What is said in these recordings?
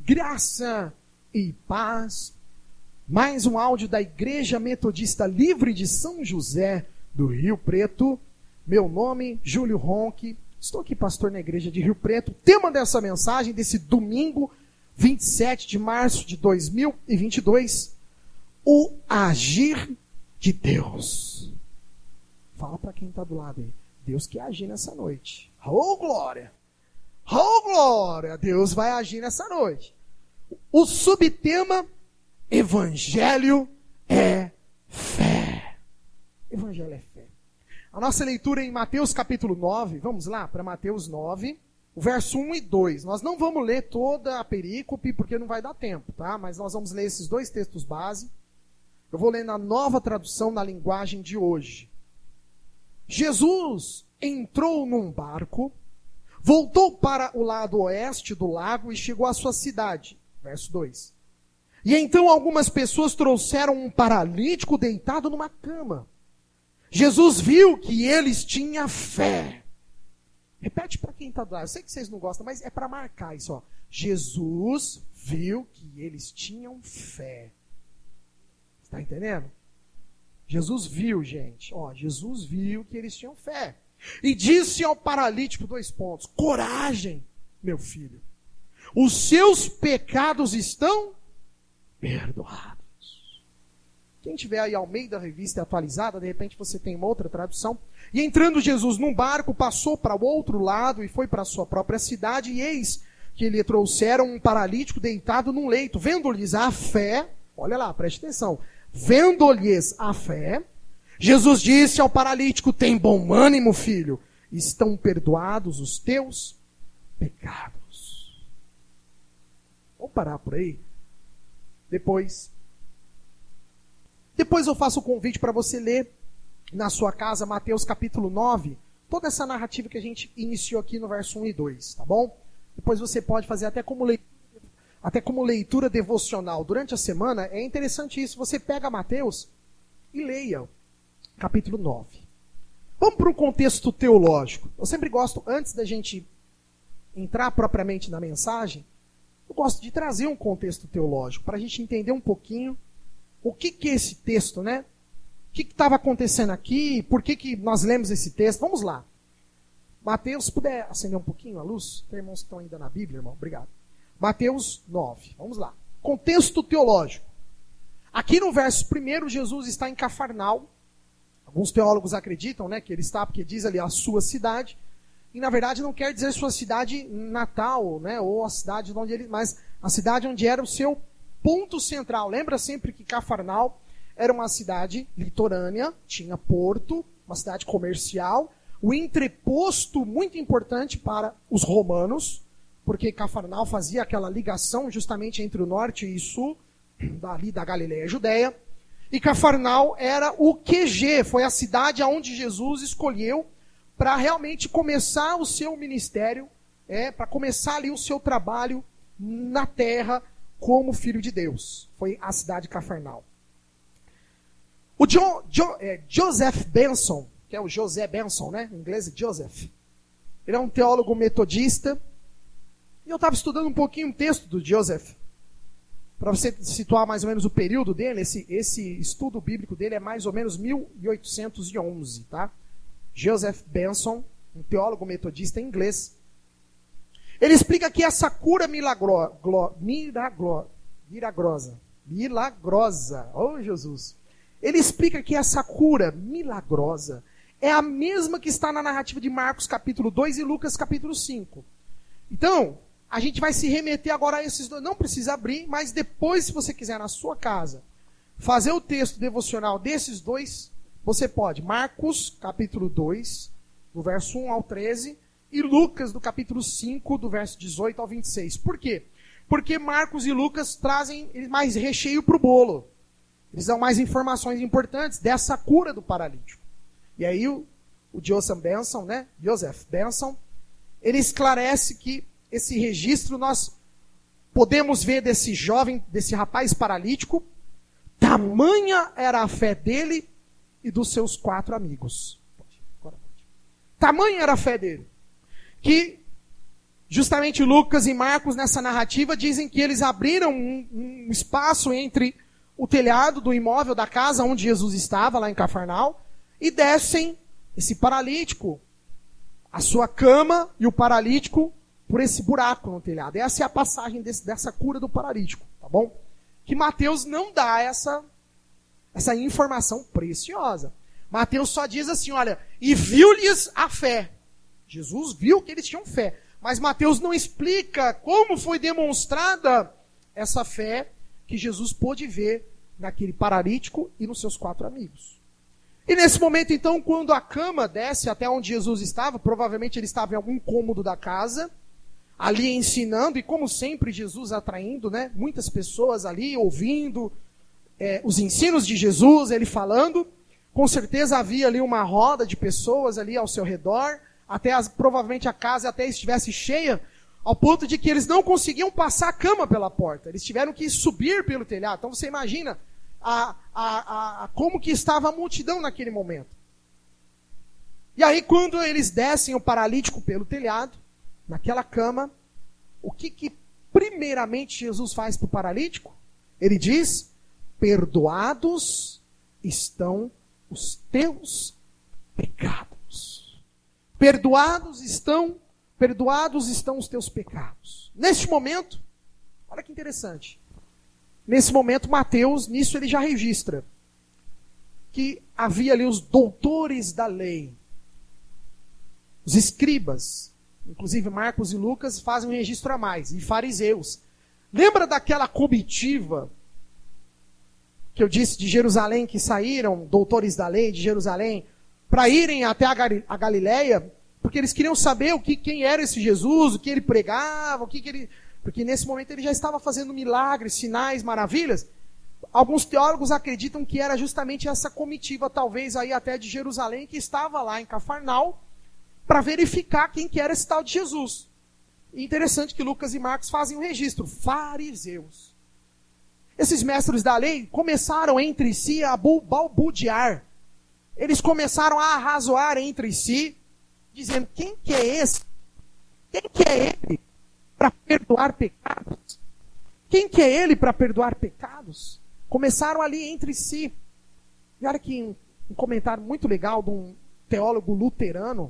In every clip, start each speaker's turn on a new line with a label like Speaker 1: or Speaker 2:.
Speaker 1: Graça e paz. Mais um áudio da Igreja Metodista Livre de São José do Rio Preto. Meu nome, Júlio Ronque. Estou aqui, pastor na Igreja de Rio Preto. O tema dessa mensagem, desse domingo, 27 de março de 2022, o agir de Deus. Fala para quem está do lado aí. Deus quer agir nessa noite. Oh, glória! Oh, glória! Deus vai agir nessa noite. O subtema, Evangelho é fé. Evangelho é fé. A nossa leitura é em Mateus capítulo 9. Vamos lá para Mateus 9, o verso 1 e 2. Nós não vamos ler toda a perícope, porque não vai dar tempo, tá? Mas nós vamos ler esses dois textos base. Eu vou ler na nova tradução, na linguagem de hoje. Jesus entrou num barco, voltou para o lado oeste do lago e chegou à sua cidade. Verso 2. E então algumas pessoas trouxeram um paralítico deitado numa cama. Jesus viu que eles tinham fé. Repete para quem está do lado. Eu sei que vocês não gostam, mas é para marcar isso. Ó. Jesus viu que eles tinham fé. Está entendendo? Jesus viu, gente. Ó, Jesus viu que eles tinham fé. E disse ao paralítico, 2 pontos. Coragem, meu filho. Os seus pecados estão perdoados. Quem tiver aí ao meio da revista atualizada, de repente você tem uma outra tradução. E entrando Jesus num barco, passou para o outro lado e foi para a sua própria cidade. E eis que lhe trouxeram um paralítico deitado num leito. Vendo-lhes a fé, olha lá, preste atenção. Vendo-lhes a fé, Jesus disse ao paralítico, tem bom ânimo, filho. Estão perdoados os teus pecados. Vamos parar por aí. Depois eu faço o convite para você ler na sua casa Mateus capítulo 9, toda essa narrativa que a gente iniciou aqui no verso 1 e 2, tá bom? Depois você pode fazer até como leitura devocional. Durante a semana é interessante isso. Você pega Mateus e leia capítulo 9. Vamos para o contexto teológico. Eu sempre gosto, antes da gente entrar propriamente na mensagem, eu gosto de trazer um contexto teológico, para a gente entender um pouquinho o que é esse texto, né? O que estava acontecendo aqui, por que nós lemos esse texto. Vamos lá. Mateus, se puder acender um pouquinho a luz, tem irmãos que estão ainda na Bíblia, irmão, obrigado. Mateus 9, vamos lá. Contexto teológico. Aqui no verso 1, Jesus está em Cafarnaum. Alguns teólogos acreditam, né, que ele está, porque diz ali a sua cidade. E na verdade não quer dizer sua cidade natal, né, ou a cidade onde ele, mas a cidade onde era o seu ponto central. Lembra sempre que Cafarnaum era uma cidade litorânea, tinha porto, uma cidade comercial, o entreposto muito importante para os romanos, porque Cafarnaum fazia aquela ligação justamente entre o norte e o sul, dali da Galileia e Judeia. E Cafarnaum era o QG, foi a cidade onde Jesus escolheu para realmente começar o seu ministério, para começar ali o seu trabalho na terra como filho de Deus. Foi a cidade de Cafarnaum. O Joseph Benson, que é o José Benson, né? Em inglês é Joseph. Ele é um teólogo metodista. E eu estava estudando um pouquinho o texto do Joseph, para você situar mais ou menos o período dele. Esse estudo bíblico dele é mais ou menos 1811, tá? Joseph Benson, um teólogo metodista inglês. Ele explica que essa cura milagrosa, oh Jesus. Ele explica que essa cura milagrosa é a mesma que está na narrativa de Marcos capítulo 2 e Lucas capítulo 5. Então, a gente vai se remeter agora a esses dois. Não precisa abrir, mas depois, se você quiser, na sua casa, fazer o texto devocional desses dois, você pode. Marcos, capítulo 2, do verso 1 ao 13, e Lucas, do capítulo 5, do verso 18 ao 26. Por quê? Porque Marcos e Lucas trazem mais recheio para o bolo. Eles dão mais informações importantes dessa cura do paralítico. E aí o Joseph Benson, né? Joseph Benson, ele esclarece que esse registro nós podemos ver desse jovem, desse rapaz paralítico, tamanha era a fé dele e dos seus 4 amigos. Tamanha era a fé dele, que Justamente Lucas e Marcos, nessa narrativa, dizem que eles abriram um espaço entre o telhado do imóvel da casa onde Jesus estava, lá em Cafarnaum, e descem esse paralítico, a sua cama e o paralítico por esse buraco no telhado. Essa é a passagem dessa cura do paralítico, tá bom? Que Mateus não dá essa informação preciosa. Mateus só diz assim, olha, e viu-lhes a fé. Jesus viu que eles tinham fé. Mas Mateus não explica como foi demonstrada essa fé que Jesus pôde ver naquele paralítico e nos seus 4 amigos. E nesse momento, então, quando a cama desce até onde Jesus estava, provavelmente ele estava em algum cômodo da casa, ali ensinando, e como sempre Jesus atraindo, né, muitas pessoas ali, ouvindo os ensinos de Jesus, ele falando. Com certeza havia ali uma roda de pessoas ali ao seu redor, provavelmente a casa até estivesse cheia, ao ponto de que eles não conseguiam passar a cama pela porta. Eles tiveram que subir pelo telhado. Então você imagina como que estava a multidão naquele momento. E aí quando eles descem o paralítico pelo telhado, naquela cama, o que primeiramente Jesus faz para o paralítico? Ele diz, perdoados estão os teus pecados. Perdoados estão os teus pecados. Neste momento, olha que interessante. Nesse momento, Mateus, nisso ele já registra que havia ali os doutores da lei, os escribas, inclusive Marcos e Lucas fazem um registro a mais, e fariseus. Lembra daquela comitiva que eu disse de Jerusalém, que saíram doutores da lei de Jerusalém para irem até a Galileia, porque eles queriam saber quem era esse Jesus, o que ele pregava, porque nesse momento ele já estava fazendo milagres, sinais, maravilhas. Alguns teólogos acreditam que era justamente essa comitiva, talvez aí até de Jerusalém, que estava lá em Cafarnaum, para verificar quem que era esse tal de Jesus. E interessante que Lucas e Marcos fazem um registro, fariseus. Esses mestres da lei começaram entre si a balbuciar. Eles começaram a arrazoar entre si, dizendo, quem que é esse? Quem que é ele para perdoar pecados? Quem que é ele para perdoar pecados? Começaram ali entre si. E olha que um comentário muito legal de um teólogo luterano,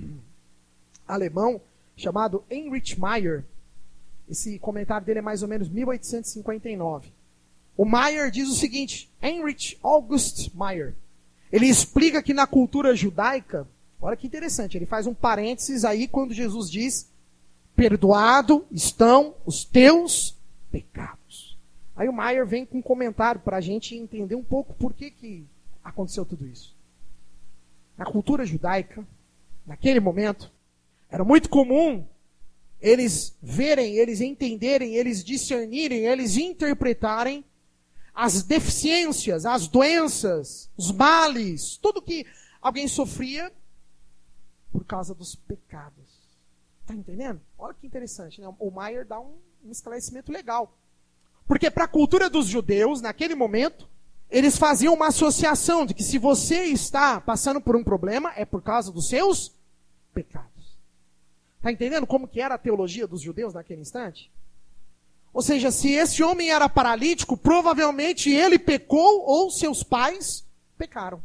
Speaker 1: alemão, chamado Heinrich Meyer. Esse comentário dele é mais ou menos 1859. O Meyer diz o seguinte, Heinrich August Meyer. Ele explica que na cultura judaica, olha que interessante, ele faz um parênteses aí quando Jesus diz, perdoado estão os teus pecados. Aí o Meyer vem com um comentário para a gente entender um pouco por que aconteceu tudo isso. Na cultura judaica, naquele momento, era muito comum eles verem, eles entenderem, eles discernirem, eles interpretarem as deficiências, as doenças, os males, tudo que alguém sofria por causa dos pecados. Está entendendo? Olha que interessante, né? O Meyer dá um esclarecimento legal. Porque para a cultura dos judeus, naquele momento, eles faziam uma associação de que se você está passando por um problema, é por causa dos seus pecados. Está entendendo como que era a teologia dos judeus naquele instante? Ou seja, se esse homem era paralítico, provavelmente ele pecou ou seus pais pecaram.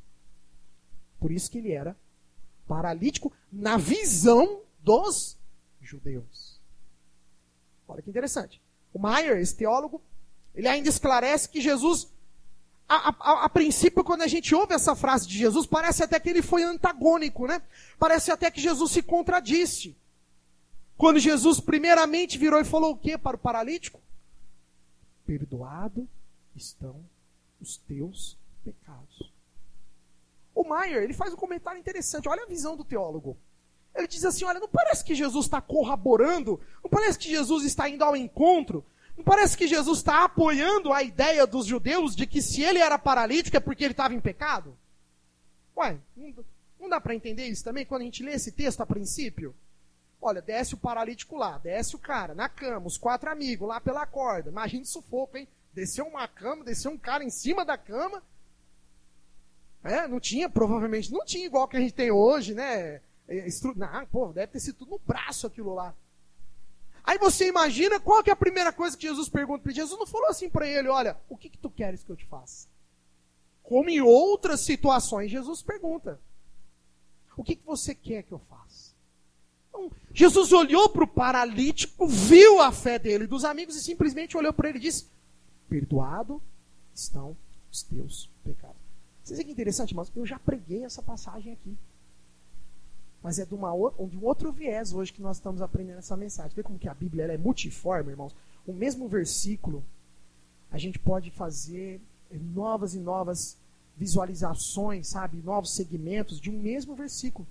Speaker 1: Por isso que ele era paralítico na visão dos judeus. Olha que interessante. O Meyer, esse teólogo, ele ainda esclarece que Jesus, a princípio, quando a gente ouve essa frase de Jesus, parece até que ele foi antagônico, né? Parece até que Jesus se contradisse. Quando Jesus primeiramente virou e falou o quê para o paralítico? Perdoado estão os teus pecados. O Meyer, ele faz um comentário interessante. Olha a visão do teólogo. Ele diz assim, olha, não parece que Jesus está corroborando? Não parece que Jesus está indo ao encontro? Não parece que Jesus está apoiando a ideia dos judeus de que se ele era paralítico é porque ele estava em pecado? Ué, não dá para entender isso também quando a gente lê esse texto a princípio? Olha, desce o paralítico lá, desce o cara na cama, os 4 amigos lá pela corda. Imagina o sufoco, hein? Desceu uma cama, desceu um cara em cima da cama. Provavelmente não tinha igual que a gente tem hoje, né? Deve ter sido tudo no braço aquilo lá. Aí você imagina qual que é a primeira coisa que Jesus pergunta para ele. Jesus não falou assim para ele, olha, o que tu queres que eu te faça? Como em outras situações, Jesus pergunta, o que você quer que eu faça? Então, Jesus olhou para o paralítico, viu a fé dele e dos amigos e simplesmente olhou para ele e disse, perdoado estão os teus pecados. Vocês veem que interessante, irmãos? Eu já preguei essa passagem aqui. Mas é de um outro viés hoje que nós estamos aprendendo essa mensagem. Vê como que a Bíblia ela é multiforme, irmãos? O mesmo versículo, a gente pode fazer novas e novas visualizações, sabe? Novos segmentos de um mesmo versículo.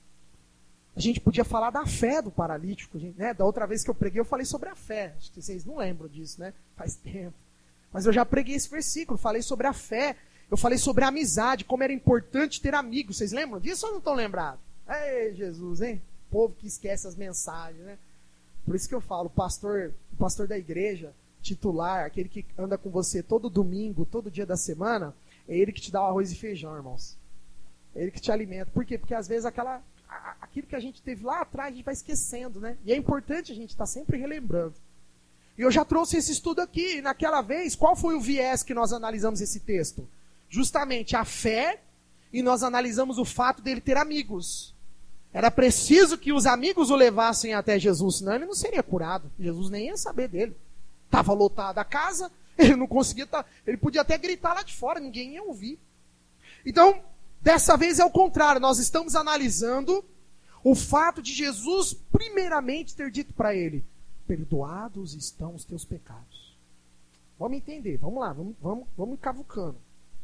Speaker 1: A gente podia falar da fé do paralítico. Né? Da outra vez que eu preguei, eu falei sobre a fé. Acho que vocês não lembram disso, né? Faz tempo. Mas eu já preguei esse versículo, falei sobre a fé. Eu falei sobre a amizade, como era importante ter amigos. Vocês lembram disso ou não estão lembrados? Ei, Jesus, hein? Povo que esquece as mensagens, né? Por isso que eu falo, o pastor da igreja, titular, aquele que anda com você todo domingo, todo dia da semana, é ele que te dá o arroz e feijão, irmãos. É ele que te alimenta. Por quê? Porque às vezes aquilo que a gente teve lá atrás, a gente vai esquecendo, né? E é importante a gente estar sempre relembrando. E eu já trouxe esse estudo aqui, e naquela vez, qual foi o viés que nós analisamos esse texto? Justamente a fé, e nós analisamos o fato dele ter amigos. Era preciso que os amigos o levassem até Jesus, senão ele não seria curado. Jesus nem ia saber dele. Estava lotada a casa, ele não conseguia estar. Ele podia até gritar lá de fora, ninguém ia ouvir. Então, dessa vez é o contrário. Nós estamos analisando o fato de Jesus, primeiramente, ter dito para ele: perdoados estão os teus pecados. Vamos entender, vamos lá, vamos cavucando.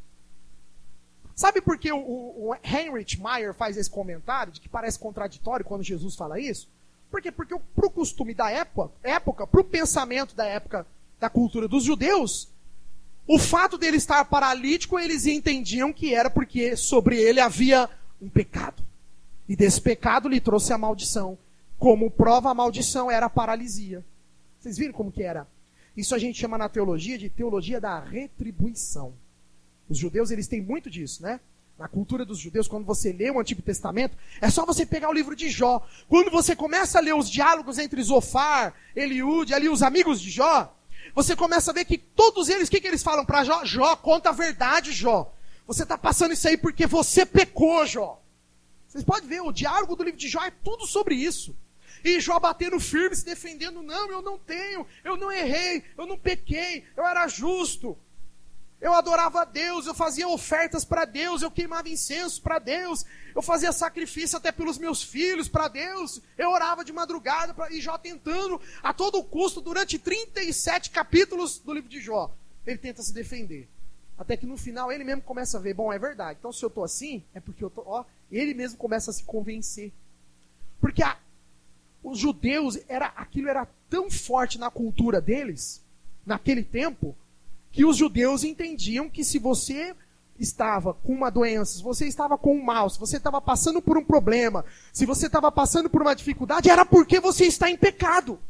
Speaker 1: Sabe por que o Heinrich Meyer faz esse comentário, de que parece contraditório quando Jesus fala isso? Por quê? Porque para o costume da época, para o pensamento da época da cultura dos judeus, o fato dele estar paralítico, eles entendiam que era porque sobre ele havia um pecado. E desse pecado lhe trouxe a maldição. Como prova, a maldição era a paralisia. Vocês viram como que era? Isso a gente chama na teologia de teologia da retribuição. Os judeus, eles têm muito disso, né? Na cultura dos judeus, quando você lê o Antigo Testamento, é só você pegar o livro de Jó. Quando você começa a ler os diálogos entre Zofar, Eliúde, ali os amigos de Jó, você começa a ver que todos eles, o que eles falam para Jó? Jó, conta a verdade, Jó. Você está passando isso aí porque você pecou, Jó. Vocês podem ver, o diálogo do livro de Jó é tudo sobre isso. E Jó batendo firme, se defendendo, não, eu não tenho, eu não errei, eu não pequei, eu era justo. Eu adorava a Deus, eu fazia ofertas para Deus, eu queimava incenso para Deus, eu fazia sacrifício até pelos meus filhos para Deus, eu orava de madrugada, e Jó tentando, a todo custo, durante 37 capítulos do livro de Jó, ele tenta se defender. Até que no final ele mesmo começa a ver, bom, é verdade, então se eu estou assim, é porque eu estou, ele mesmo começa a se convencer. Porque os judeus, aquilo era tão forte na cultura deles, naquele tempo, que os judeus entendiam que se você estava com uma doença, se você estava com um mal, se você estava passando por um problema, se você estava passando por uma dificuldade, era porque você está em pecado.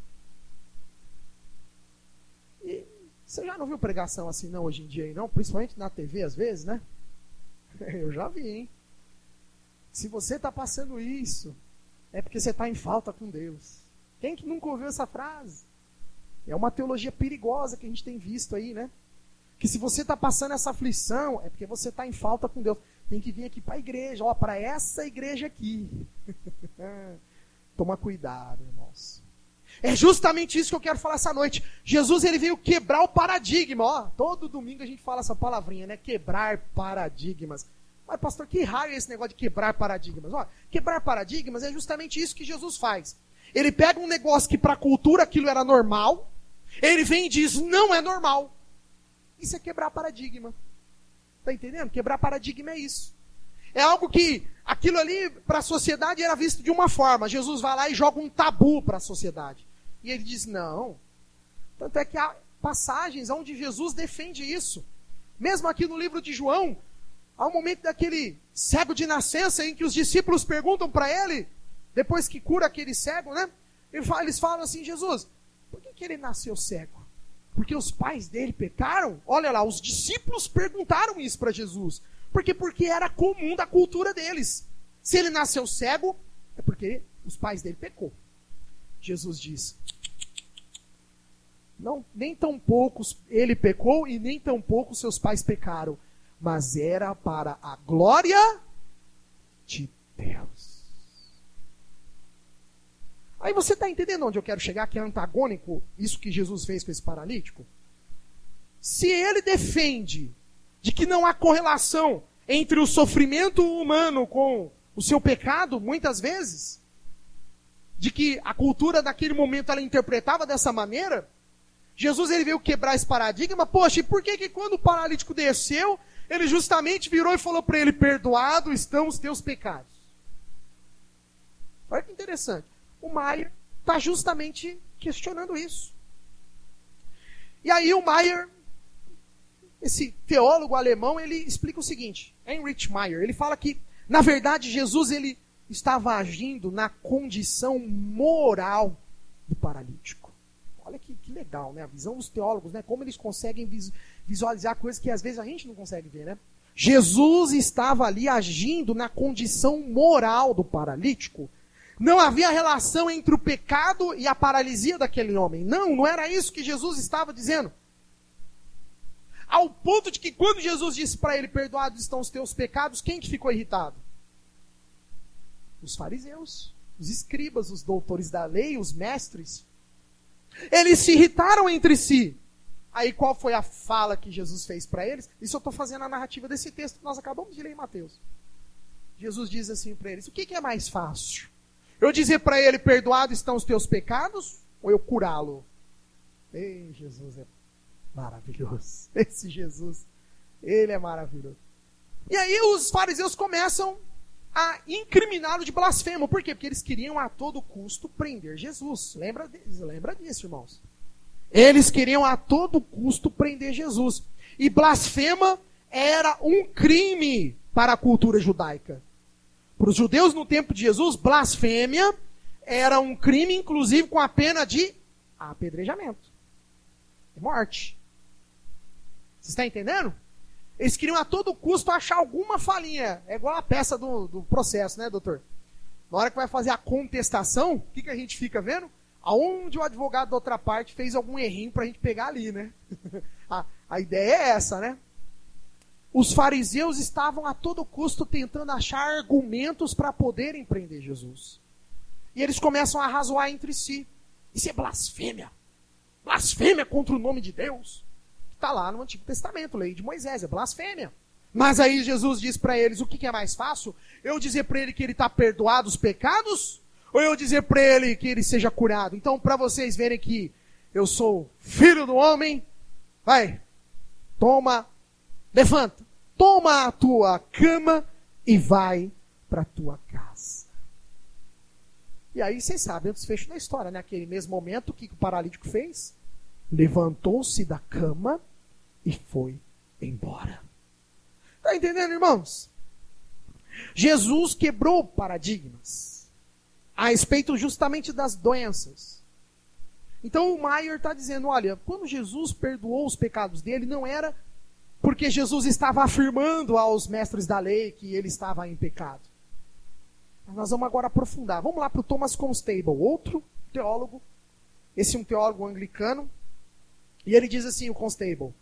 Speaker 1: E você já não viu pregação assim não hoje em dia aí não? Principalmente na TV às vezes, né? Eu já vi, hein? Se você está passando isso, é porque você está em falta com Deus. Quem que nunca ouviu essa frase? É uma teologia perigosa que a gente tem visto aí, né? Que se você está passando essa aflição, é porque você está em falta com Deus. Tem que vir aqui para a igreja, para essa igreja aqui. Toma cuidado, irmãos. É justamente isso que eu quero falar essa noite. Jesus, ele veio quebrar o paradigma. Todo domingo a gente fala essa palavrinha, né? Quebrar paradigmas. Mas, pastor, que raio é esse negócio de quebrar paradigmas? Quebrar paradigmas é justamente isso que Jesus faz. Ele pega um negócio que para a cultura aquilo era normal, ele vem e diz, não é normal. Isso é quebrar paradigma. Está entendendo? Quebrar paradigma é isso. É algo que, aquilo ali, para a sociedade era visto de uma forma. Jesus vai lá e joga um tabu para a sociedade. E ele diz, não. Tanto é que há passagens onde Jesus defende isso. Mesmo aqui no livro de João, há um momento daquele cego de nascença em que os discípulos perguntam para ele, depois que cura aquele cego, né? Eles falam assim, Jesus, por que ele nasceu cego? Porque os pais dele pecaram? Olha lá, os discípulos perguntaram isso para Jesus. Porque era comum da cultura deles. Se ele nasceu cego, é porque os pais dele pecou. Jesus diz, Não, nem tampouco ele pecou e nem tampouco seus pais pecaram, mas era para a glória de Deus. Aí você está entendendo onde eu quero chegar, que é antagônico isso que Jesus fez com esse paralítico? Se ele defende de que não há correlação entre o sofrimento humano com o seu pecado, muitas vezes, de que a cultura daquele momento ela interpretava dessa maneira, Jesus ele veio quebrar esse paradigma. Poxa, e por que quando o paralítico desceu, ele justamente virou e falou para ele, perdoado estão os teus pecados? Olha que interessante. O Maier está justamente questionando isso. E aí o Maier, esse teólogo alemão, ele explica o seguinte, Heinrich Maier, ele fala que, na verdade, Jesus ele estava agindo na condição moral do paralítico. Olha que legal, né? A visão dos teólogos, né? Como eles conseguem visualizar coisas que às vezes a gente não consegue ver, né? Jesus estava ali agindo na condição moral do paralítico. Não havia relação entre o pecado e a paralisia daquele homem. Não era isso que Jesus estava dizendo. Ao ponto de que quando Jesus disse para ele, perdoados estão os teus pecados, quem que ficou irritado? Os fariseus, os escribas, os doutores da lei, os mestres. Eles se irritaram entre si. Aí qual foi a fala que Jesus fez para eles? Isso eu estou fazendo a narrativa desse texto que nós acabamos de ler em Mateus. Jesus diz assim para eles, o que é mais fácil? Eu dizer para ele, perdoado estão os teus pecados, ou eu curá-lo? Ei, Jesus é maravilhoso. Esse Jesus, ele é maravilhoso. E aí os fariseus começam a incriminá-lo de blasfemo. Por quê? Porque eles queriam a todo custo prender Jesus. Lembra disso, irmãos? Eles queriam a todo custo prender Jesus. E blasfema era um crime para a cultura judaica. Para os judeus no tempo de Jesus, blasfêmia era um crime, inclusive com a pena de apedrejamento. Morte. Você está entendendo? Eles queriam a todo custo achar alguma falinha. É igual a peça do processo, né, doutor? Na hora que vai fazer a contestação, o que a gente fica vendo? Aonde o advogado da outra parte fez algum errinho para a gente pegar ali, né? A ideia é essa, né? Os fariseus estavam a todo custo tentando achar argumentos para poderem prender Jesus. E eles começam a razoar entre si. Isso é blasfêmia. Blasfêmia contra o nome de Deus. Está lá no Antigo Testamento, lei de Moisés, é blasfêmia. Mas aí Jesus diz para eles, o que é mais fácil? Eu dizer para ele que ele está perdoado os pecados? Ou eu dizer para ele que ele seja curado? Então, para vocês verem que eu sou filho do homem, vai, levanta, toma a tua cama e vai para a tua casa. E aí vocês sabem o desfecho da história, né? Naquele mesmo momento, o que o paralítico fez? Levantou-se da cama e foi embora. Está entendendo, irmãos? Jesus quebrou paradigmas a respeito justamente das doenças. Então o Maier está dizendo, olha, quando Jesus perdoou os pecados dele, não era porque Jesus estava afirmando aos mestres da lei que ele estava em pecado. Mas nós vamos agora aprofundar. Vamos lá para o Thomas Constable, outro teólogo. Esse é um teólogo anglicano. E ele diz assim, o Constable.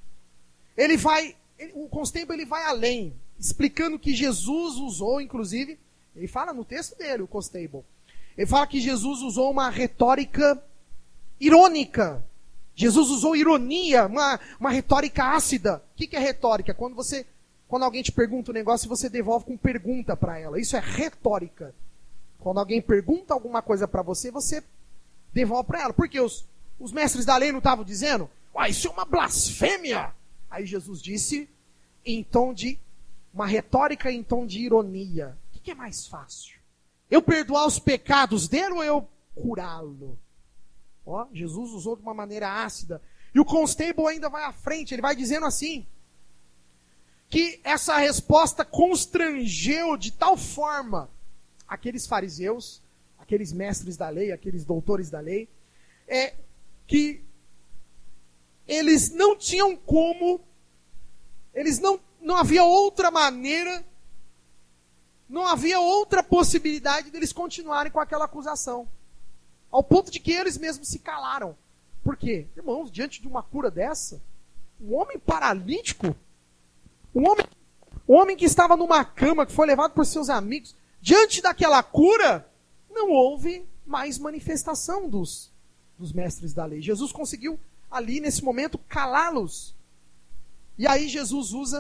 Speaker 1: O Constable vai além, explicando que Jesus usou, inclusive, ele fala no texto dele, o Constable. Ele fala que Jesus usou uma retórica irônica. Jesus usou ironia, uma retórica ácida. O que é retórica? Quando alguém te pergunta um negócio, você devolve com pergunta para ela. Isso é retórica. Quando alguém pergunta alguma coisa para você, você devolve para ela. Porque os mestres da lei não estavam dizendo, isso é uma blasfêmia. Aí Jesus disse, uma retórica em tom de ironia. O que é mais fácil? Eu perdoar os pecados dele ou eu curá-lo? Jesus usou de uma maneira ácida. E o Constable ainda vai à frente, ele vai dizendo assim, que essa resposta constrangeu de tal forma aqueles fariseus, aqueles mestres da lei, aqueles doutores da lei, que eles não tinham como, não havia outra maneira, não havia outra possibilidade deles continuarem com aquela acusação. Ao ponto de que eles mesmos se calaram. Por quê? Irmãos, diante de uma cura dessa, um homem paralítico, um homem que estava numa cama, que foi levado por seus amigos, diante daquela cura, não houve mais manifestação dos mestres da lei. Jesus conseguiu, ali nesse momento, calá-los. E aí Jesus usa,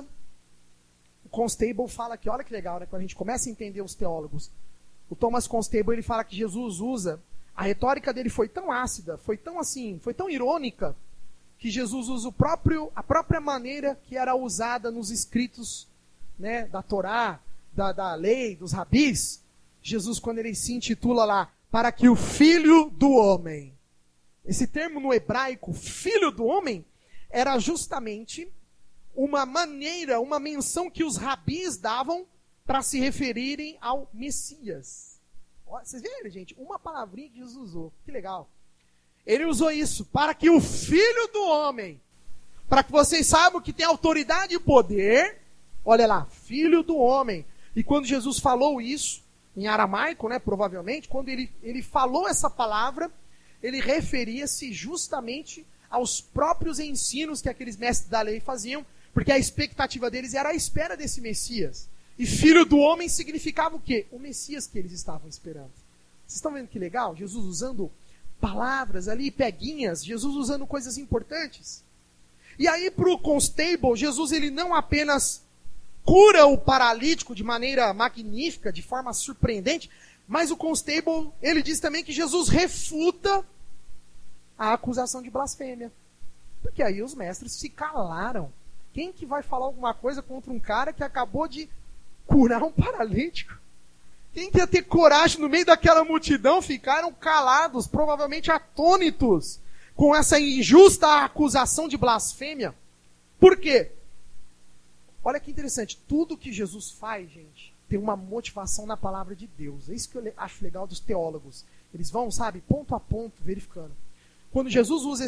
Speaker 1: o Constable fala aqui, olha que legal, né? Quando a gente começa a entender os teólogos, o Thomas Constable, ele fala que Jesus usa, a retórica dele foi tão ácida, foi tão irônica, que Jesus usa a própria maneira que era usada nos escritos, né, da Torá, da lei, dos rabis. Jesus, quando ele se intitula lá, para que o Filho do Homem. Esse termo no hebraico, Filho do Homem, era justamente uma maneira, uma menção que os rabis davam para se referirem ao Messias. Vocês viram, gente? Uma palavrinha que Jesus usou. Que legal. Ele usou isso, para que o Filho do Homem, para que vocês saibam que tem autoridade e poder, olha lá, Filho do Homem. E quando Jesus falou isso, em aramaico, né, provavelmente, quando ele falou essa palavra, ele referia-se justamente aos próprios ensinos que aqueles mestres da lei faziam, porque a expectativa deles era a espera desse Messias. E Filho do Homem significava o quê? O Messias que eles estavam esperando. Vocês estão vendo que legal? Jesus usando palavras ali, peguinhas, Jesus usando coisas importantes. E aí para o Constable, Jesus ele não apenas cura o paralítico de maneira magnífica, de forma surpreendente, mas o Constable, ele diz também que Jesus refuta a acusação de blasfêmia. Porque aí os mestres se calaram. Quem que vai falar alguma coisa contra um cara que acabou de curar um paralítico? Quem que ia ter coragem no meio daquela multidão? Ficaram calados, provavelmente atônitos, com essa injusta acusação de blasfêmia. Por quê? Olha que interessante, tudo que Jesus faz, gente, tem uma motivação na palavra de Deus. É isso que eu acho legal dos teólogos. Eles vão, sabe, ponto a ponto, verificando. Quando Jesus usa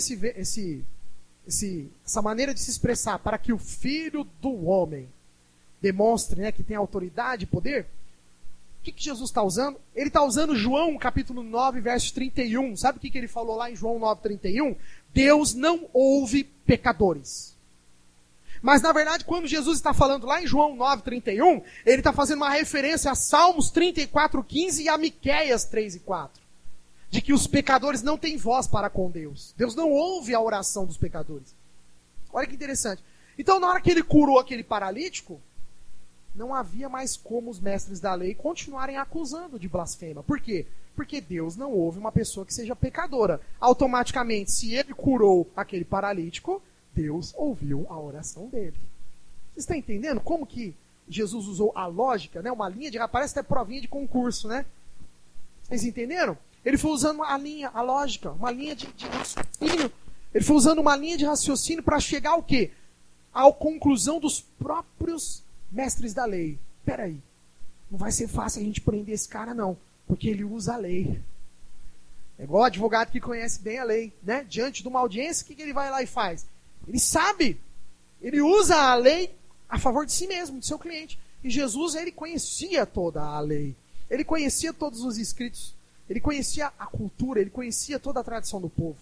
Speaker 1: essa maneira de se expressar para que o Filho do Homem demonstre, né, que tem autoridade e poder, o que Jesus está usando? Ele está usando João, capítulo 9, verso 31. Sabe o que ele falou lá em João 9, 31? Deus não ouve pecadores. Mas, na verdade, quando Jesus está falando lá em João 9, 31, ele está fazendo uma referência a Salmos 34, 15 e a Miqueias 3 e 4. De que os pecadores não têm voz para com Deus. Deus não ouve a oração dos pecadores. Olha que interessante. Então, na hora que ele curou aquele paralítico, não havia mais como os mestres da lei continuarem acusando de blasfêmia. Por quê? Porque Deus não ouve uma pessoa que seja pecadora. Automaticamente, se ele curou aquele paralítico, Deus ouviu a oração dele. Vocês estão entendendo como que Jesus usou a lógica, né? Uma linha de... Parece até provinha de concurso, né? Vocês entenderam? Ele foi usando a lógica, uma linha de raciocínio. Ele foi usando uma linha de raciocínio para chegar ao quê? À conclusão dos próprios mestres da lei. Peraí, não vai ser fácil a gente prender esse cara não, porque ele usa a lei. É igual advogado que conhece bem a lei, né? Diante de uma audiência, o que ele vai lá e faz? Ele sabe, ele usa a lei a favor de si mesmo, de seu cliente. E Jesus, ele conhecia toda a lei. Ele conhecia todos os escritos. Ele conhecia a cultura, ele conhecia toda a tradição do povo.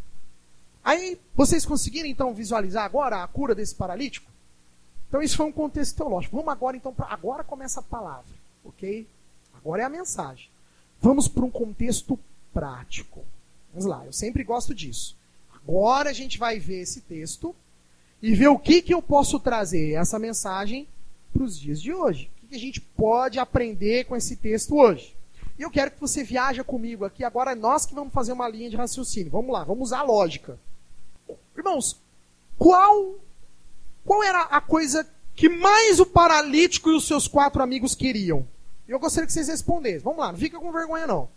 Speaker 1: Aí, vocês conseguiram então visualizar agora a cura desse paralítico? Então isso foi um contexto teológico. Vamos agora então, agora começa a palavra, ok? Agora é a mensagem. Vamos para um contexto prático. Vamos lá, eu sempre gosto disso. Agora a gente vai ver esse texto e ver o que eu posso trazer essa mensagem para os dias de hoje. O que a gente pode aprender com esse texto hoje. E eu quero que você viaje comigo aqui. Agora é nós que vamos fazer uma linha de raciocínio. Vamos lá, vamos usar a lógica. Irmãos, qual era a coisa que mais o paralítico e os seus 4 amigos queriam? Eu gostaria que vocês respondessem. Vamos lá, não fica com vergonha não.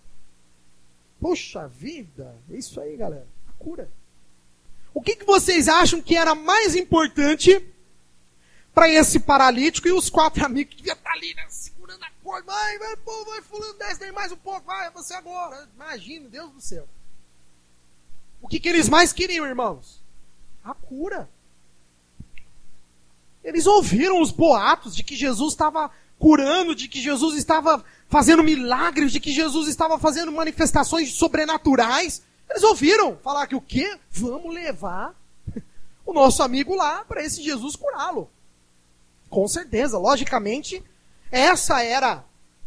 Speaker 1: Puxa vida, é isso aí, galera. A cura. O que vocês acham que era mais importante para esse paralítico e os 4 amigos que deviam estar ali, né, segurando a corda? Vai, fulano, desce daí mais um pouco, vai, você agora. Imagina, Deus do céu. O que eles mais queriam, irmãos? A cura. Eles ouviram os boatos de que Jesus estava curando, de que Jesus estava fazendo milagres, de que Jesus estava fazendo manifestações sobrenaturais. Eles ouviram falar que o quê? Vamos levar o nosso amigo lá para esse Jesus curá-lo. Com certeza, logicamente, essa era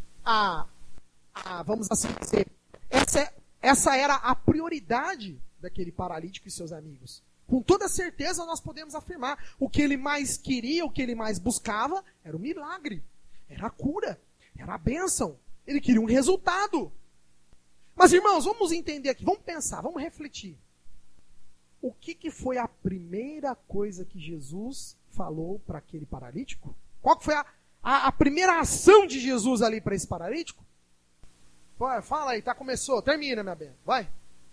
Speaker 1: vamos assim dizer, essa era a prioridade daquele paralítico e seus amigos. Com toda certeza nós podemos afirmar, o que ele mais queria, o que ele mais buscava, era o milagre, era a cura, era a bênção. Ele queria um resultado. Mas irmãos, vamos entender aqui, vamos pensar, vamos refletir. O que foi a primeira coisa que Jesus falou para aquele paralítico? Qual que foi a primeira ação de Jesus ali para esse paralítico? Vai, fala aí, começou, termina, minha bem, vai.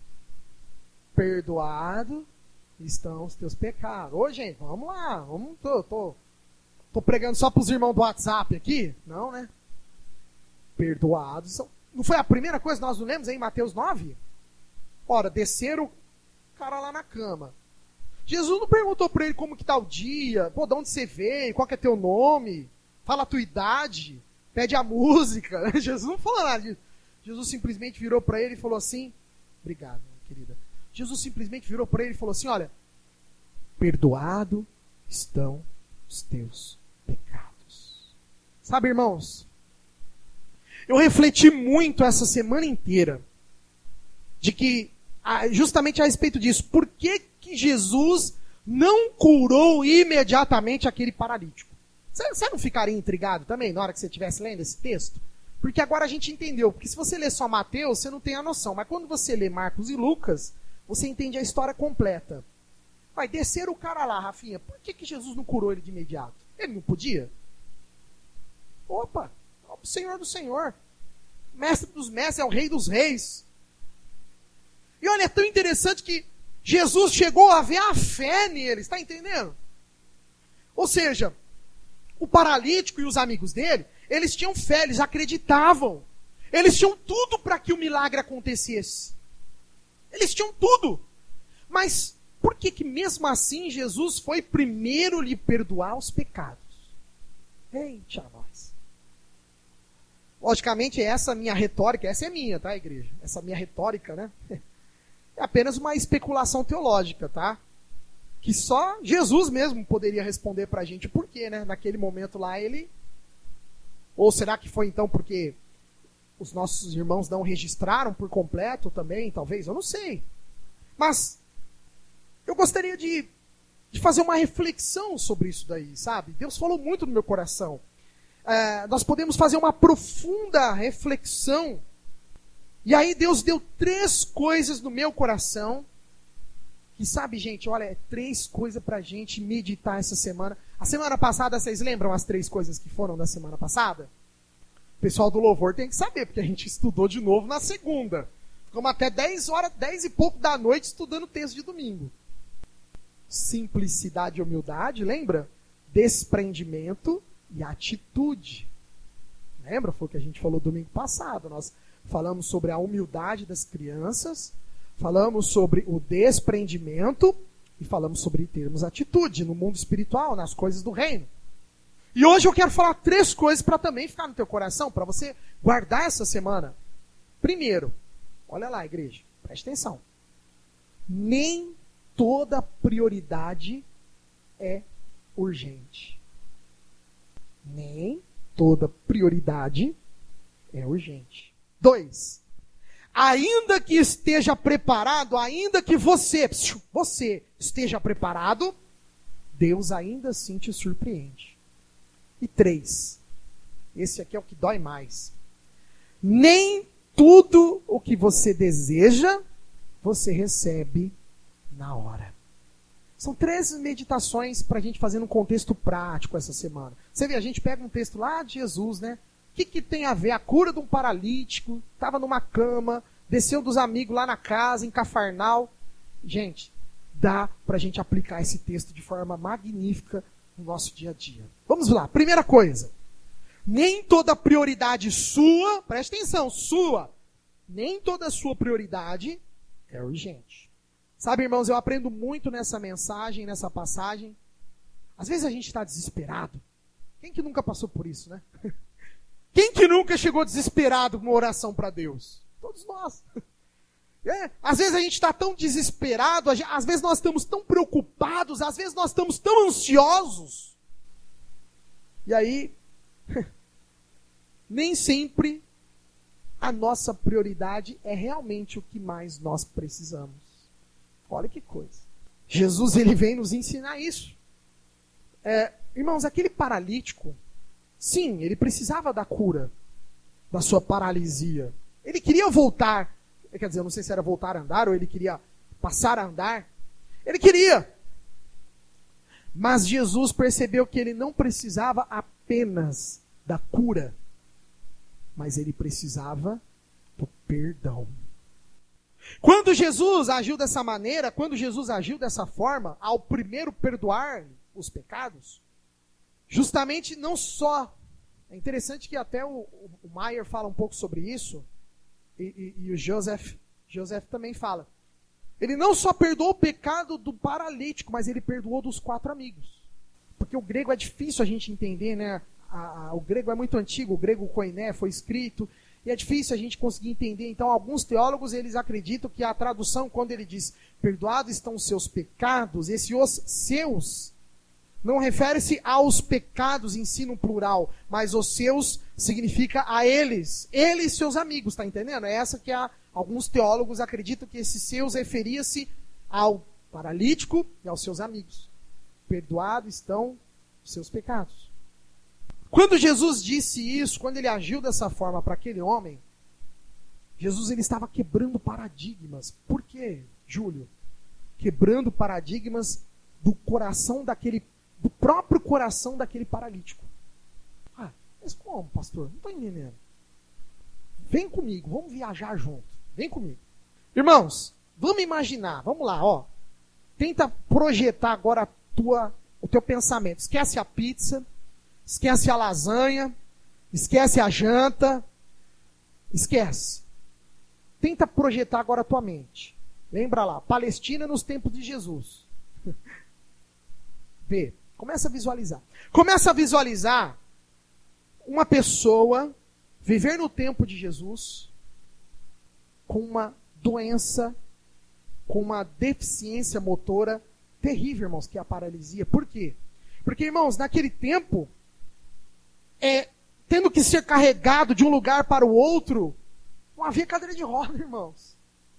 Speaker 1: Perdoado estão os teus pecados. Ô, gente, vamos lá, tô pregando só para os irmãos do WhatsApp aqui? Não, né? Perdoados são... Não foi a primeira coisa que nós não lemos em Mateus 9? Ora, desceram o cara lá na cama. Jesus não perguntou para ele como que tá o dia, de onde você veio, qual que é teu nome, fala a tua idade, pede a música. Jesus não falou nada disso. Jesus simplesmente virou para ele e falou assim, obrigado, querida. Jesus simplesmente virou para ele e falou assim, olha, perdoado estão os teus pecados. Sabe, irmãos, eu refleti muito essa semana inteira de que, justamente a respeito disso, por que Jesus não curou imediatamente aquele paralítico? Você não ficaria intrigado também na hora que você estivesse lendo esse texto? Porque agora a gente entendeu, porque se você lê só Mateus, você não tem a noção, mas quando você lê Marcos e Lucas, você entende a história completa. Vai descer o cara lá, Rafinha, por que Jesus não curou ele de imediato? Ele não podia? Opa, é o Senhor do Senhor, mestre dos mestres, é o rei dos reis. E olha, é tão interessante que Jesus chegou a ver a fé nele, está entendendo? Ou seja, o paralítico e os amigos dele, eles tinham fé, eles acreditavam. Eles tinham tudo para que o milagre acontecesse. Eles tinham tudo. Mas por que mesmo assim Jesus foi primeiro lhe perdoar os pecados? Eita, nós. Logicamente, essa minha retórica, essa é minha, tá, igreja? Essa minha retórica, né? É apenas uma especulação teológica, tá? Que só Jesus mesmo poderia responder pra gente por quê, né? Naquele momento lá ele... Ou será que foi então porque os nossos irmãos não registraram por completo também, talvez? Eu não sei. Mas eu gostaria de fazer uma reflexão sobre isso daí, sabe? Deus falou muito no meu coração. Nós podemos fazer uma profunda reflexão. E aí Deus deu 3 coisas no meu coração. Que sabe, gente, olha, é 3 coisas pra gente meditar essa semana. A semana passada, vocês lembram as 3 coisas que foram da semana passada? O pessoal do louvor tem que saber, porque a gente estudou de novo na segunda. Ficamos até 10 e pouco da noite estudando o texto de domingo. Simplicidade e humildade, lembra? Desprendimento e atitude. Lembra? Foi o que a gente falou domingo passado. Nós falamos sobre a humildade das crianças, falamos sobre o desprendimento e falamos sobre termos atitude no mundo espiritual, nas coisas do reino. E hoje eu quero falar 3 coisas para também ficar no teu coração, para você guardar essa semana. Primeiro, olha lá, igreja, preste atenção. Nem toda prioridade é urgente. Nem toda prioridade é urgente. 2. Ainda que esteja preparado, ainda que você esteja preparado, Deus ainda assim te surpreende. E 3, esse aqui é o que dói mais. Nem tudo o que você deseja, você recebe na hora. São 3 meditações para a gente fazer num contexto prático essa semana. Você vê, a gente pega um texto lá de Jesus, né? O que tem a ver? A cura de um paralítico, estava numa cama, desceu dos amigos lá na casa, em Cafarnal. Gente, dá para a gente aplicar esse texto de forma magnífica no nosso dia a dia. Vamos lá, primeira coisa. Nem toda prioridade sua, preste atenção, sua, nem toda sua prioridade é urgente. Sabe, irmãos, eu aprendo muito nessa mensagem, nessa passagem. Às vezes a gente está desesperado. Quem que nunca passou por isso, né? Quem que nunca chegou desesperado com uma oração para Deus? Todos nós. Às vezes a gente está tão desesperado, às vezes nós estamos tão preocupados, às vezes nós estamos tão ansiosos. E aí, nem sempre a nossa prioridade é realmente o que mais nós precisamos. Olha que coisa. Jesus, ele vem nos ensinar isso. Irmãos, aquele paralítico, sim, ele precisava da cura da sua paralisia. Ele queria voltar, quer dizer, eu não sei se era voltar a andar ou ele queria passar a andar. Ele queria. Mas Jesus percebeu que ele não precisava apenas da cura, mas ele precisava do perdão. Quando Jesus agiu dessa maneira, quando Jesus agiu dessa forma, ao primeiro perdoar os pecados, justamente não só, é interessante que até o Maier fala um pouco sobre isso, e o Joseph também fala. Ele não só perdoou o pecado do paralítico, mas ele perdoou dos 4 amigos. Porque o grego é difícil a gente entender, né? O grego é muito antigo, o grego koiné foi escrito, e é difícil a gente conseguir entender. Então, alguns teólogos, eles acreditam que a tradução, quando ele diz, perdoados estão os seus pecados, esse os seus, não refere-se aos pecados em si no plural, mas os seus significa a eles e seus amigos, tá entendendo? É essa que alguns teólogos acreditam que esse seus referia-se ao paralítico e aos seus amigos. Perdoados estão os seus pecados. Quando Jesus disse isso, quando ele agiu dessa forma para aquele homem, Jesus ele estava quebrando paradigmas. Por quê, Júlio? Quebrando paradigmas do próprio coração daquele paralítico. Mas como, pastor? Não estou entendendo. Vem comigo, vamos viajar junto. Vem comigo. Irmãos, vamos imaginar, vamos lá, ó. Tenta projetar agora o teu pensamento. Esquece a pizza, esquece a lasanha, esquece a janta, esquece. Tenta projetar agora a tua mente. Lembra lá, Palestina nos tempos de Jesus. Vê, começa a visualizar. Começa a visualizar uma pessoa viver no tempo de Jesus com uma doença, com uma deficiência motora terrível, irmãos, que é a paralisia. Por quê? Porque, irmãos, naquele tempo, tendo que ser carregado de um lugar para o outro, não havia cadeira de roda, irmãos.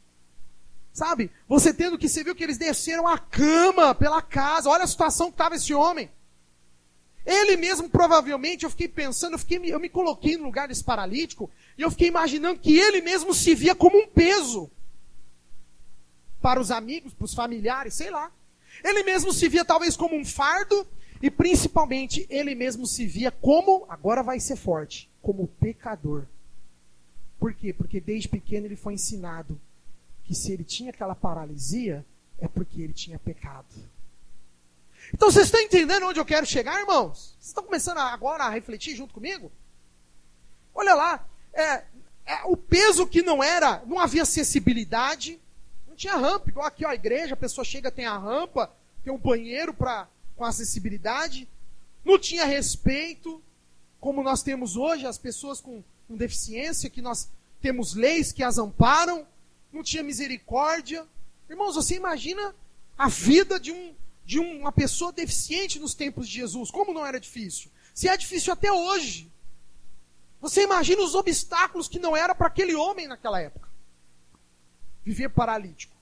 Speaker 1: Sabe? Você viu que eles desceram a cama pela casa. Olha a situação que estava esse homem. Ele mesmo, provavelmente, eu fiquei pensando, eu me coloquei no lugar desse paralítico, e eu fiquei imaginando que ele mesmo se via como um peso para os amigos, para os familiares, sei lá. Ele mesmo se via talvez como um fardo, e principalmente ele mesmo se via como, agora vai ser forte, como pecador. Por quê? Porque desde pequeno ele foi ensinado que se ele tinha aquela paralisia, é porque ele tinha pecado. Então vocês estão entendendo onde eu quero chegar, irmãos? Vocês estão começando agora a refletir junto comigo? Olha lá, o peso que não havia acessibilidade, não tinha rampa, igual aqui, ó, a igreja, a pessoa chega, tem a rampa, tem um banheiro com acessibilidade, não tinha respeito, como nós temos hoje, as pessoas com deficiência, que nós temos leis que as amparam, não tinha misericórdia. Irmãos, você imagina a vida de uma pessoa deficiente nos tempos de Jesus, como não era difícil? Se é difícil até hoje. Você imagina os obstáculos que não era para aquele homem naquela época. Viver paralítico.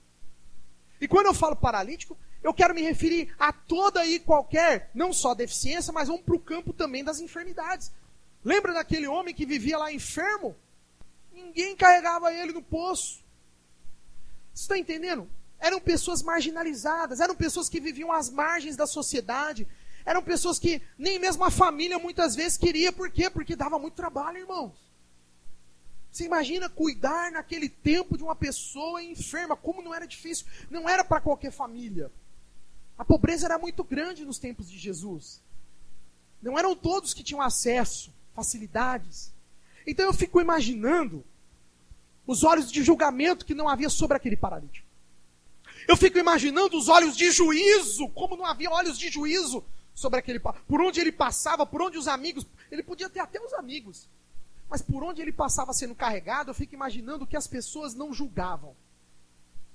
Speaker 1: E quando eu falo paralítico, eu quero me referir a toda e qualquer, não só deficiência, mas vamos para o campo também das enfermidades. Lembra daquele homem que vivia lá enfermo? Ninguém carregava ele no poço. Você está entendendo? Eram pessoas marginalizadas, eram pessoas que viviam às margens da sociedade, eram pessoas que nem mesmo a família muitas vezes queria. Por quê? Porque dava muito trabalho, irmãos. Você imagina cuidar naquele tempo de uma pessoa enferma, como não era difícil, não era para qualquer família. A pobreza era muito grande nos tempos de Jesus. Não eram todos que tinham acesso, facilidades. Então eu fico imaginando os olhos de julgamento que não havia sobre aquele paralítico. Eu fico imaginando os olhos de juízo, como não havia olhos de juízo sobre aquele paralítico. Por onde ele passava, por onde os amigos, ele podia ter até os amigos, mas por onde ele passava sendo carregado, eu fico imaginando que as pessoas não julgavam.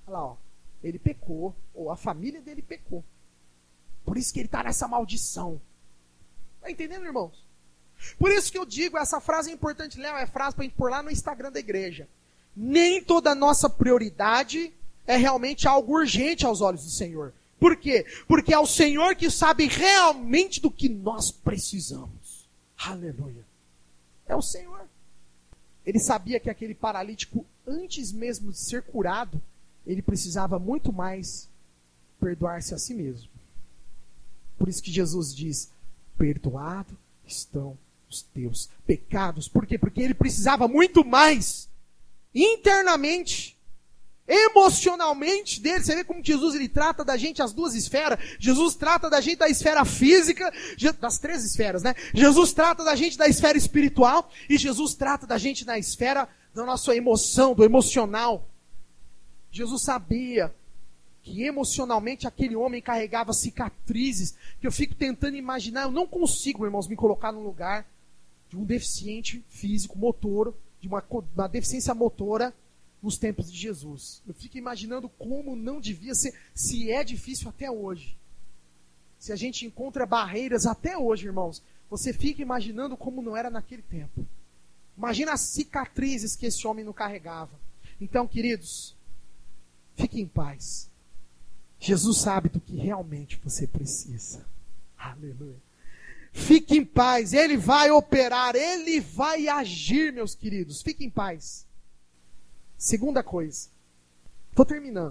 Speaker 1: Olha lá, ó. Ele pecou, ou a família dele pecou. Por isso que ele está nessa maldição. Está entendendo, irmãos? Por isso que eu digo, essa frase é importante, Léo, é frase para a gente pôr lá no Instagram da igreja. Nem toda a nossa prioridade é realmente algo urgente aos olhos do Senhor. Por quê? Porque é o Senhor que sabe realmente do que nós precisamos. Aleluia. É o Senhor. Ele sabia que aquele paralítico, antes mesmo de ser curado, ele precisava muito mais perdoar-se a si mesmo. Por isso que Jesus diz, perdoado estão os teus pecados. Por quê? Porque ele precisava muito mais, internamente, emocionalmente dele. Você vê como Jesus ele trata da gente as duas esferas. Jesus trata da gente da esfera física, das 3 esferas, né? Jesus trata da gente da esfera espiritual e Jesus trata da gente na esfera da nossa emoção, do emocional. Jesus sabia que emocionalmente aquele homem carregava cicatrizes, que eu fico tentando imaginar, eu não consigo, irmãos, me colocar no lugar de um deficiente físico, motor, de uma deficiência motora nos tempos de Jesus. Eu fico imaginando como não devia ser, se é difícil até hoje. Se a gente encontra barreiras até hoje, irmãos, você fica imaginando como não era naquele tempo. Imagina as cicatrizes que esse homem não carregava. Então, queridos, fique em paz. Jesus sabe do que realmente você precisa. Aleluia. Fique em paz. Ele vai operar. Ele vai agir, meus queridos. Fique em paz. Segunda coisa. Estou terminando.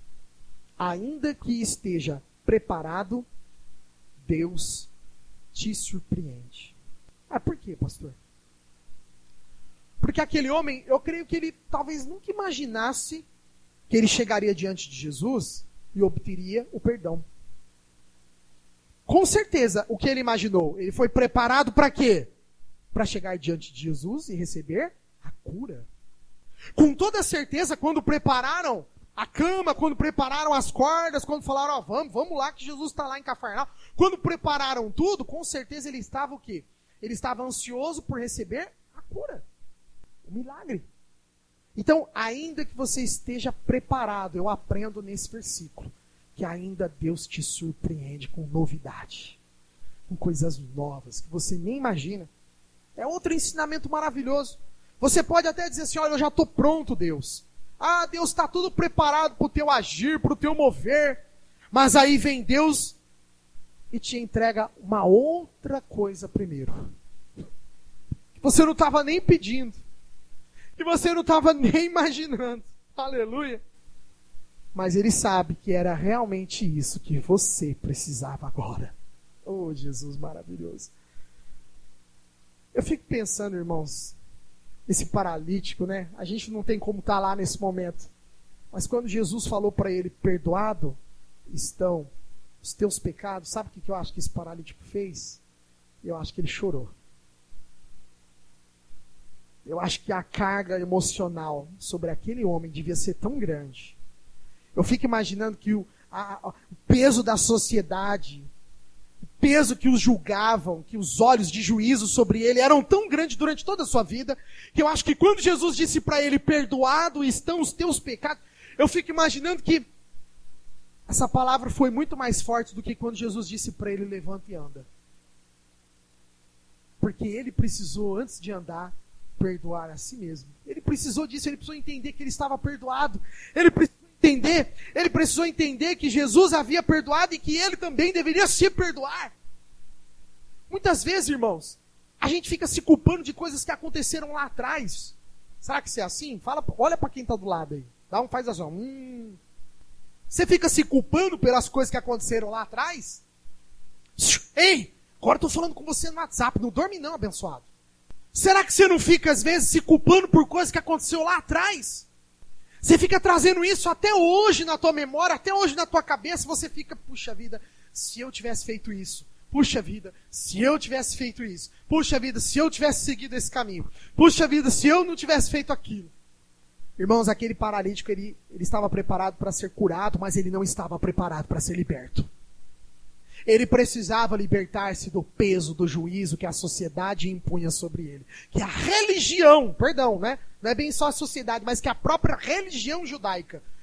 Speaker 1: Ainda que esteja preparado, Deus te surpreende. Ah, por quê, pastor? Porque aquele homem, eu creio que ele talvez nunca imaginasse que ele chegaria diante de Jesus e obteria o perdão. Com certeza, o que ele imaginou? Ele foi preparado para quê? Para chegar diante de Jesus e receber a cura. Com toda certeza, quando prepararam a cama, quando prepararam as cordas, quando falaram, ó, vamos lá que Jesus está lá em Cafarnaum. Quando prepararam tudo, com certeza ele estava o quê? Ele estava ansioso por receber a cura. O milagre. Então, ainda que você esteja preparado, eu aprendo nesse versículo, que ainda Deus te surpreende com novidade, com coisas novas, que você nem imagina. É outro ensinamento maravilhoso. Você pode até dizer assim, olha, eu já estou pronto, Deus. Ah, Deus está tudo preparado para o teu agir, para o teu mover. Mas aí vem Deus e te entrega uma outra coisa primeiro. Que você não estava nem pedindo. Que você não estava nem imaginando. Aleluia. Mas ele sabe que era realmente isso que você precisava agora. Oh, Jesus maravilhoso. Eu fico pensando, irmãos, esse paralítico, né? A gente não tem como estar lá nesse momento. Mas quando Jesus falou para ele, perdoado estão os teus pecados, sabe o que eu acho que esse paralítico fez? Eu acho que ele chorou. Eu acho que a carga emocional sobre aquele homem devia ser tão grande. Eu fico imaginando que o peso da sociedade, o peso que os julgavam, que os olhos de juízo sobre ele eram tão grandes durante toda a sua vida, que eu acho que quando Jesus disse para ele, perdoado estão os teus pecados, eu fico imaginando que essa palavra foi muito mais forte do que quando Jesus disse para ele, levanta e anda. Porque ele precisou, antes de andar, perdoar a si mesmo. Ele precisou disso, ele precisou entender que ele estava perdoado. Ele precisou entender que Jesus havia perdoado e que ele também deveria se perdoar. Muitas vezes, irmãos, a gente fica se culpando de coisas que aconteceram lá atrás. Será que isso é assim? Olha para quem está do lado aí. Faz assim. Você fica se culpando pelas coisas que aconteceram lá atrás? Ei, agora estou falando com você no WhatsApp. Não dorme não, abençoado. Será que você não fica, às vezes, se culpando por coisas que aconteceu lá atrás? Você fica trazendo isso até hoje na tua memória, até hoje na tua cabeça, você fica, puxa vida, se eu tivesse feito isso. Puxa vida, se eu tivesse feito isso. Puxa vida, se eu tivesse seguido esse caminho. Puxa vida, se eu não tivesse feito aquilo. Irmãos, aquele paralítico, ele estava preparado para ser curado, mas ele não estava preparado para ser liberto. Ele precisava libertar-se do peso, do juízo que a sociedade impunha sobre ele. Que a religião, perdão, né? Não é bem só a sociedade, mas que a própria religião judaica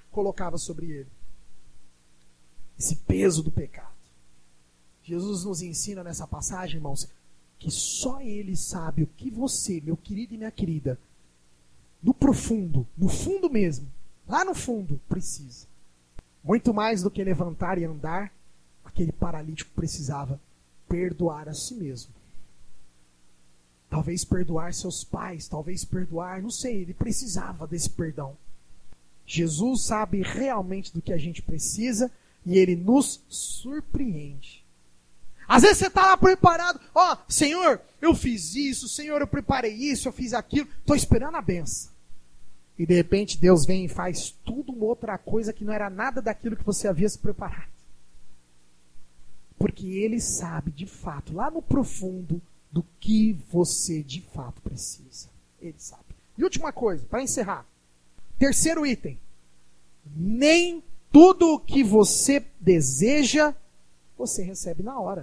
Speaker 1: colocava sobre ele. Esse peso do pecado. Jesus nos ensina nessa passagem, irmãos, que só Ele sabe o que você, meu querido e minha querida, no profundo, no fundo mesmo, lá no fundo, precisa. Muito mais do que levantar e andar, aquele paralítico precisava perdoar a si mesmo. Talvez perdoar seus pais, talvez perdoar, não sei, ele precisava desse perdão. Jesus sabe realmente do que a gente precisa e Ele nos surpreende. Às vezes você está lá preparado, Senhor, eu fiz isso, Senhor, eu preparei isso, eu fiz aquilo, estou esperando a benção. E de repente Deus vem e faz tudo uma outra coisa que não era nada daquilo que você havia se preparado. Porque Ele sabe de fato, lá no profundo, do que você de fato precisa. Ele sabe. E última coisa, para encerrar. Terceiro item. Nem tudo o que você deseja, você recebe na hora.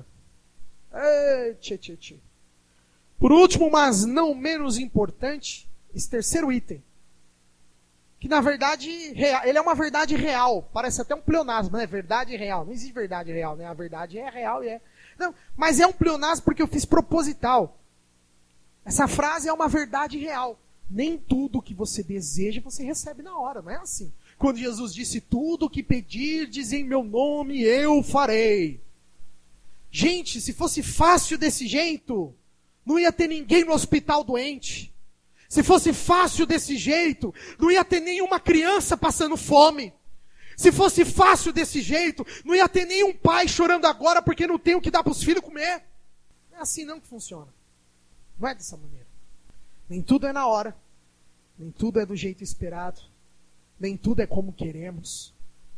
Speaker 1: Por último, mas não menos importante, esse terceiro item. Que na verdade, ele é uma verdade real. Parece até um pleonasmo, né? Verdade real. Não existe verdade real, né? A verdade é real e é... Não, mas é um pleonasmo porque eu fiz proposital. Essa frase é uma verdade real. Nem tudo que você deseja, você recebe na hora. Não é assim. Quando Jesus disse, tudo que pedirdes em meu nome, eu farei. Gente, se fosse fácil desse jeito, não ia ter ninguém no hospital doente. Se fosse fácil desse jeito, não ia ter nenhuma criança passando fome. Se fosse fácil desse jeito, não ia ter nenhum pai chorando agora porque não tem o que dar para os filhos comer. Não é assim não que funciona. Não é dessa maneira. Nem tudo é na hora. Nem tudo é do jeito esperado. Nem tudo é como queremos.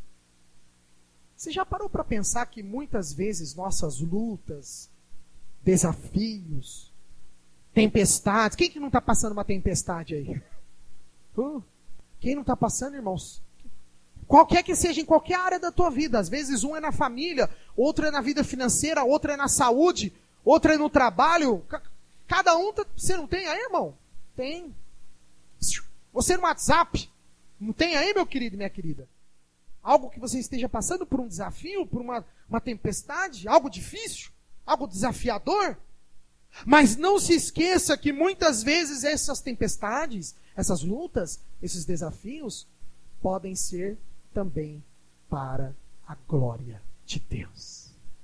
Speaker 1: Você já parou para pensar que muitas vezes nossas lutas, desafios, tempestades... Quem que não está passando uma tempestade aí? Quem não está passando, irmãos? Qualquer que seja, em qualquer área da tua vida. Às vezes um é na família, outro é na vida financeira, outro é na saúde, outro é no trabalho. Cada um, você não tem aí, irmão? Tem. Você no WhatsApp, não tem aí, meu querido e minha querida? Algo que você esteja passando por um desafio, por uma tempestade, algo difícil, algo desafiador. Mas não se esqueça que muitas vezes essas tempestades, essas lutas, esses desafios, podem ser também para a glória de Deus.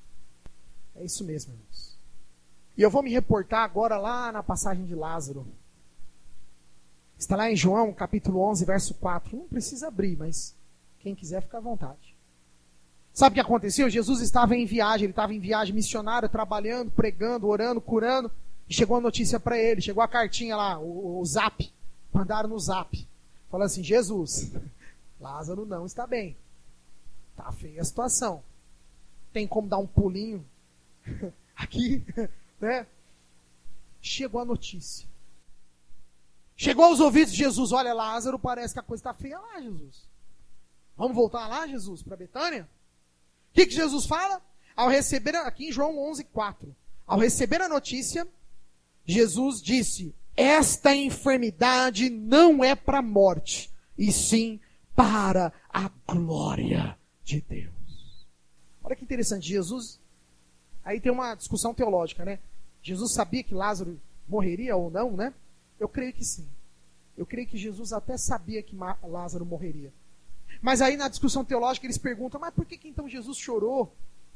Speaker 1: É isso mesmo, irmãos. E eu vou me reportar agora lá na passagem de Lázaro. Está lá em João, capítulo 11, verso 4. Não precisa abrir, mas quem quiser fica à vontade. Sabe o que aconteceu? Jesus estava em viagem, ele estava em viagem missionária, trabalhando, pregando, orando, curando. E chegou a notícia para ele, chegou a cartinha lá, o zap. Mandaram no zap. Falando assim, Jesus, Lázaro não está bem. Está feia a situação. Tem como dar um pulinho aqui, né? Chegou a notícia. Chegou aos ouvidos de Jesus, olha, Lázaro, parece que a coisa está feia lá, Jesus. Vamos voltar lá, Jesus, para Betânia? O que Jesus fala? Ao receber, aqui em João 11, 4. Ao receber a notícia, Jesus disse, esta enfermidade não é para a morte, e sim para a glória de Deus. Olha que interessante, Jesus, aí tem uma discussão teológica, né? Jesus sabia que Lázaro morreria ou não, né? Eu creio que sim. Eu creio que Jesus até sabia que Lázaro morreria. Mas aí na discussão teológica eles perguntam, mas por que então Jesus chorou?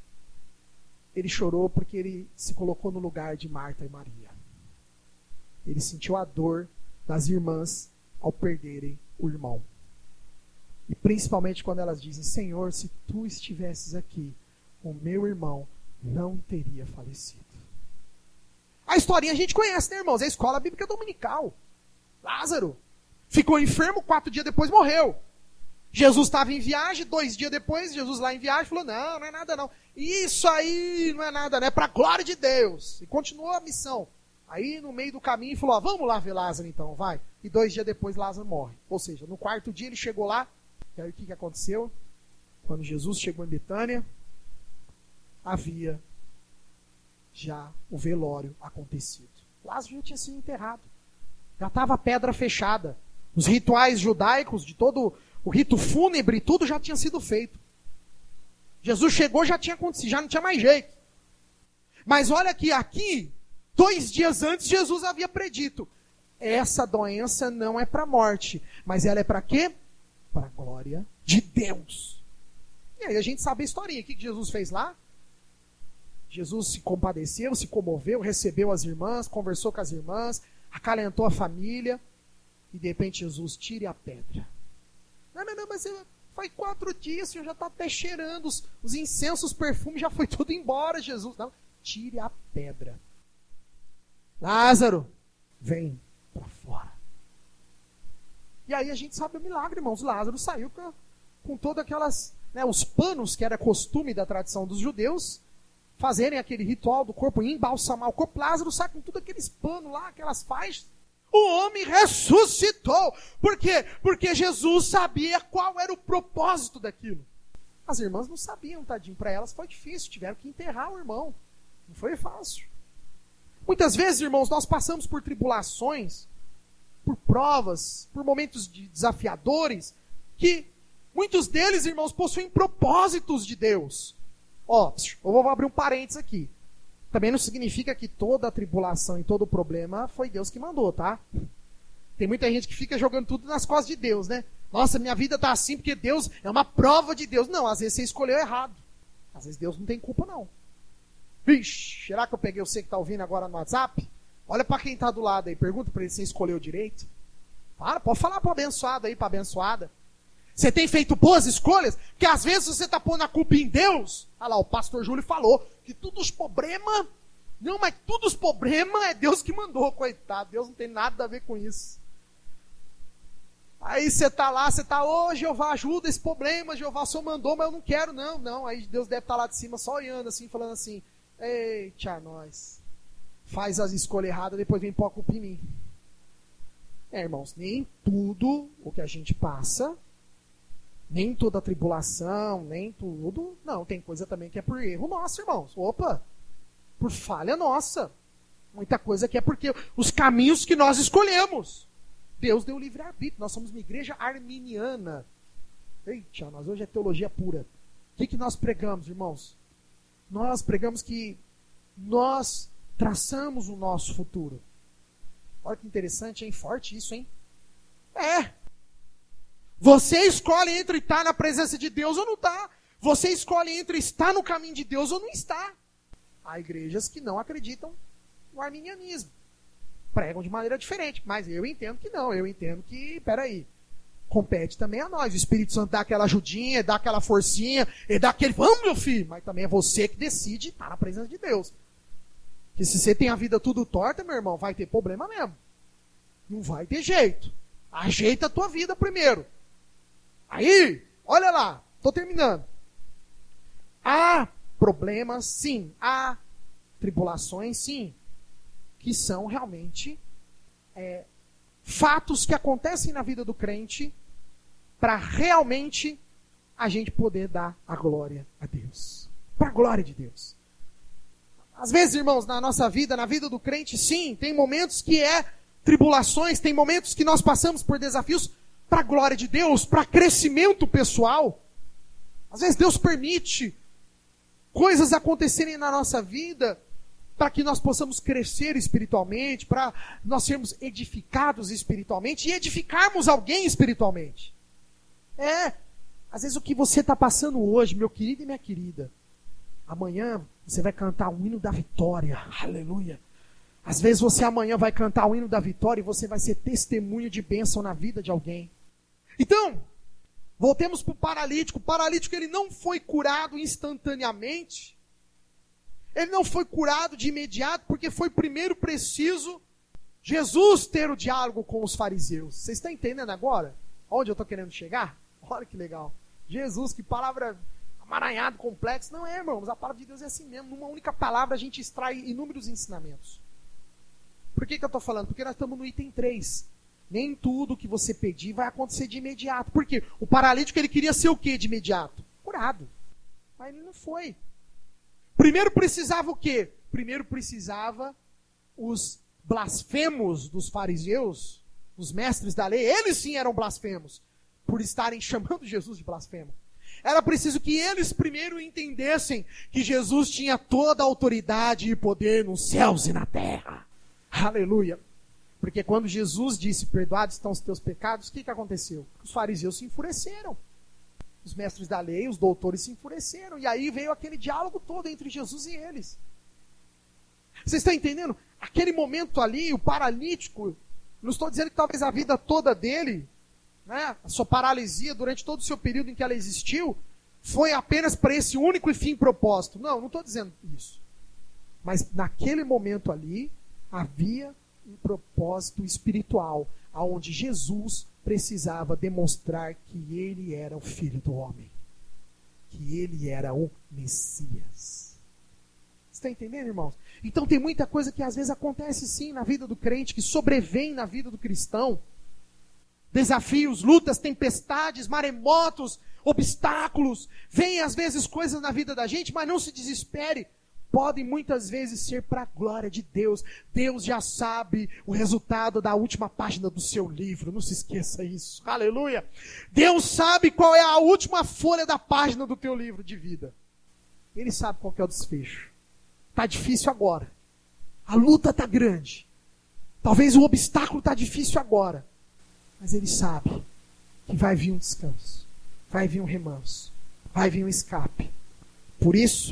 Speaker 1: Ele chorou porque ele se colocou no lugar de Marta e Maria. Ele sentiu a dor das irmãs ao perderem o irmão. E principalmente quando elas dizem, Senhor, se tu estivesses aqui, o meu irmão não teria falecido. A historinha a gente conhece, né, irmãos? É a escola bíblica dominical. Lázaro ficou enfermo, 4 dias depois morreu. Jesus estava em viagem, 2 dias depois, Jesus lá em viagem falou, não é nada não. Isso aí não é nada, né? É para a glória de Deus. E continuou a missão. Aí no meio do caminho falou, vamos lá ver Lázaro então, vai. E 2 dias depois Lázaro morre. Ou seja, no 4º dia ele chegou lá, e aí o que aconteceu? Quando Jesus chegou em Betânia, havia já o velório acontecido. Lázaro já tinha sido enterrado. Já estava a pedra fechada. Os rituais judaicos de todo O rito fúnebre, tudo já tinha sido feito. Jesus chegou, já tinha acontecido, já não tinha mais jeito. Mas olha que aqui, 2 dias antes, Jesus havia predito. Essa doença não é para a morte, mas ela é para quê? Para a glória de Deus. E aí a gente sabe a historinha. O que Jesus fez lá? Jesus se compadeceu, se comoveu, recebeu as irmãs, conversou com as irmãs, acalentou a família, e de repente Jesus tira a pedra. Não, mas faz 4 dias, o Senhor já está até cheirando, os incensos, os perfumes, já foi tudo embora, Jesus. Não, tire a pedra. Lázaro, vem para fora. E aí a gente sabe o milagre, irmãos. Lázaro saiu com todas aquelas, os panos que era costume da tradição dos judeus, fazerem aquele ritual do corpo, embalsamar o corpo. Lázaro sai com tudo aqueles panos lá, aquelas faixas. O homem ressuscitou. Por quê? Porque Jesus sabia qual era o propósito daquilo. As irmãs não sabiam, tadinho. Para elas foi difícil, tiveram que enterrar o irmão. Não foi fácil. Muitas vezes, irmãos, nós passamos por tribulações, por provas, por momentos desafiadores, que muitos deles, irmãos, possuem propósitos de Deus. Eu vou abrir um parênteses aqui. Também não significa que toda a tribulação e todo o problema foi Deus que mandou, tá? Tem muita gente que fica jogando tudo nas costas de Deus, né? Nossa, minha vida tá assim porque Deus é uma prova de Deus. Não, às vezes você escolheu errado. Às vezes Deus não tem culpa, não. Vixe, será que eu peguei você que está ouvindo agora no WhatsApp? Olha para quem está do lado aí, pergunta para ele se você escolheu direito. Pode falar para o abençoado aí, para a abençoada. Você tem feito boas escolhas? Porque às vezes você está pondo a culpa em Deus. Olha lá, o pastor Júlio falou que todos os problemas... Não, mas todos os problemas é Deus que mandou, coitado. Deus não tem nada a ver com isso. Aí você está lá, Jeová, ajuda esse problema, Jeová, o Senhor mandou, mas eu não quero, não. Aí Deus deve estar lá de cima só olhando assim, falando assim, eita, nós. Faz as escolhas erradas, depois vem pôr a culpa em mim. Irmãos, nem tudo o que a gente passa... Nem toda tribulação, nem tudo. Não, tem coisa também que é por erro nosso, irmãos. Por falha nossa. Muita coisa que é porque os caminhos que nós escolhemos. Deus deu livre-arbítrio. Nós somos uma igreja arminiana. Eita, nós hoje é teologia pura. O que nós pregamos, irmãos? Nós pregamos que nós traçamos o nosso futuro. Olha que interessante, hein? Forte isso, hein? Você escolhe entre estar na presença de Deus ou não está. Você escolhe entre estar no caminho de Deus ou não está. Há igrejas que não acreditam no arminianismo. Pregam de maneira diferente. Mas eu entendo que não. Eu entendo que, compete também a nós. O Espírito Santo dá aquela ajudinha, dá aquela forcinha, e dá aquele, vamos meu filho. Mas também é você que decide estar na presença de Deus. Porque se você tem a vida tudo torta, meu irmão, vai ter problema mesmo. Não vai ter jeito. Ajeita a tua vida primeiro. Aí, olha lá, estou terminando. Há problemas, sim. Há tribulações, sim. Que são realmente fatos que acontecem na vida do crente para realmente a gente poder dar a glória a Deus. Para a glória de Deus. Às vezes, irmãos, na nossa vida, na vida do crente, sim, tem momentos que tribulações, tem momentos que nós passamos por desafios para a glória de Deus, para crescimento pessoal. Às vezes Deus permite coisas acontecerem na nossa vida para que nós possamos crescer espiritualmente, para nós sermos edificados espiritualmente e edificarmos alguém espiritualmente. Às vezes o que você está passando hoje, meu querido e minha querida, amanhã você vai cantar o hino da vitória. Aleluia. Às vezes você amanhã vai cantar o hino da vitória e você vai ser testemunho de bênção na vida de alguém. Então, voltemos para o paralítico. O paralítico, ele não foi curado instantaneamente. Ele não foi curado de imediato, porque foi primeiro preciso Jesus ter o diálogo com os fariseus. Vocês estão entendendo agora? Onde eu estou querendo chegar? Olha que legal. Jesus, que palavra amaranhado, complexo. Não irmãos, a palavra de Deus é assim mesmo. Numa única palavra a gente extrai inúmeros ensinamentos. Por que eu estou falando? Porque nós estamos no item 3. Nem tudo que você pedir vai acontecer de imediato. Por quê? O paralítico, ele queria ser o quê de imediato? Curado. Mas ele não foi. Primeiro precisava o quê? Primeiro precisava os blasfemos dos fariseus, os mestres da lei. Eles sim eram blasfemos. por estarem chamando Jesus de blasfemo. Era preciso que eles primeiro entendessem que Jesus tinha toda a autoridade e poder nos céus e na terra. Aleluia. Porque quando Jesus disse, perdoados estão os teus pecados, o que aconteceu? Os fariseus se enfureceram. Os mestres da lei, os doutores se enfureceram. E aí veio aquele diálogo todo entre Jesus e eles. Vocês estão entendendo? Aquele momento ali, o paralítico, não estou dizendo que talvez a vida toda dele, né, a sua paralisia durante todo o seu período em que ela existiu, foi apenas para esse único e fim propósito. Não estou dizendo isso. Mas naquele momento ali, havia um propósito espiritual, aonde Jesus precisava demonstrar que ele era o Filho do Homem, que ele era o Messias. Você está entendendo, irmãos? Então tem muita coisa que às vezes acontece sim na vida do crente, que sobrevém na vida do cristão. Desafios, lutas, tempestades, maremotos, obstáculos. Vêm às vezes coisas na vida da gente, mas não se desespere. Podem muitas vezes ser para a glória de Deus. Deus já sabe o resultado da última página do seu livro. Não se esqueça isso. Aleluia. Deus sabe qual é a última folha da página do teu livro de vida. Ele sabe qual que é o desfecho. Está difícil agora. A luta está grande. Talvez o obstáculo está difícil agora. Mas ele sabe que vai vir um descanso. Vai vir um remanso. Vai vir um escape. Por isso,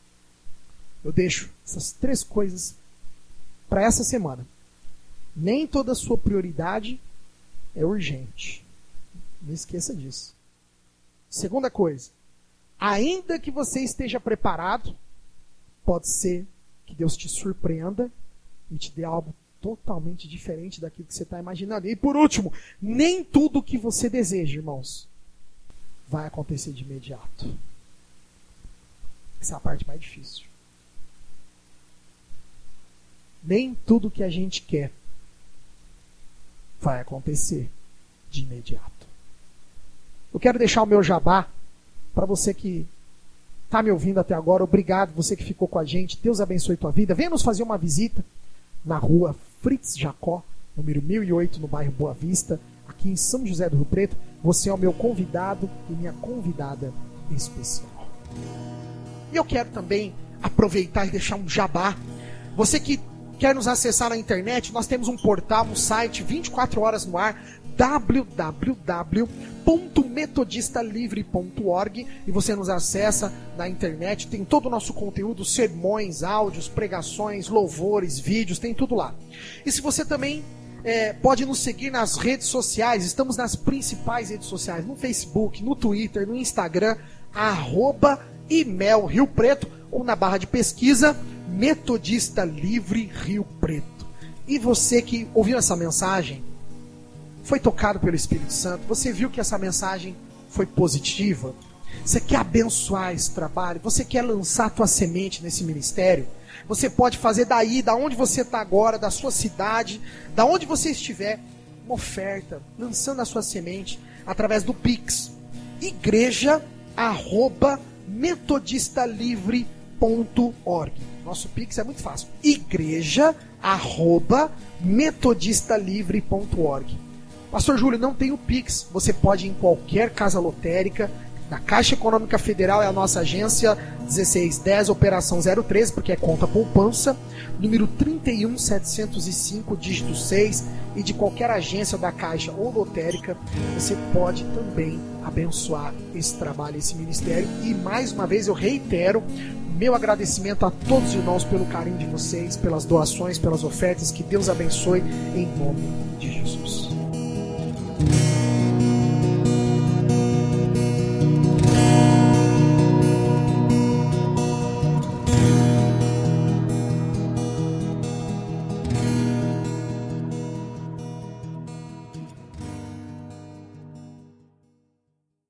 Speaker 1: eu deixo essas 3 coisas para essa semana. Nem toda a sua prioridade é urgente. Não esqueça disso. Segunda coisa. Ainda que você esteja preparado, pode ser que Deus te surpreenda e te dê algo totalmente diferente daquilo que você está imaginando. E por último, nem tudo o que você deseja, irmãos, vai acontecer de imediato. Essa é a parte mais difícil. Nem tudo que a gente quer vai acontecer de imediato. Eu quero deixar o meu jabá para você que está me ouvindo até agora. Obrigado, você que ficou com a gente. Deus abençoe tua vida. Venha nos fazer uma visita na rua Fritz Jacó, número 1008, no bairro Boa Vista, aqui em São José do Rio Preto. Você é o meu convidado e minha convidada especial. E eu quero também aproveitar e deixar um jabá. Você que quer nos acessar na internet, nós temos um portal, um site 24 horas no ar, www.metodistalivre.org, e você nos acessa na internet, tem todo o nosso conteúdo, sermões, áudios, pregações, louvores, vídeos, tem tudo lá. E se você também pode nos seguir nas redes sociais, estamos nas principais redes sociais, no Facebook, no Twitter, no Instagram, @IMEL Rio Preto, ou na barra de pesquisa, Metodista Livre Rio Preto. E você que ouviu essa mensagem, foi tocado pelo Espírito Santo, você viu que essa mensagem foi positiva, você quer abençoar esse trabalho, você quer lançar a tua semente nesse ministério, você pode fazer daí, da onde você está agora, da sua cidade, da onde você estiver, uma oferta, lançando a sua semente, através do Pix, igreja@metodistalivre.org. Nosso Pix é muito fácil, igreja@metodistalivre.org. Pastor Júlio, não tem o Pix. Você pode ir em qualquer casa lotérica. Na Caixa Econômica Federal é a nossa agência 1610, operação 013, porque é conta poupança, número 31705, dígito 6, e de qualquer agência da Caixa ou lotérica, você pode também abençoar esse trabalho, esse ministério. E mais uma vez eu reitero meu agradecimento a todos os irmãos pelo carinho de vocês, pelas doações, pelas ofertas. Que Deus abençoe em nome de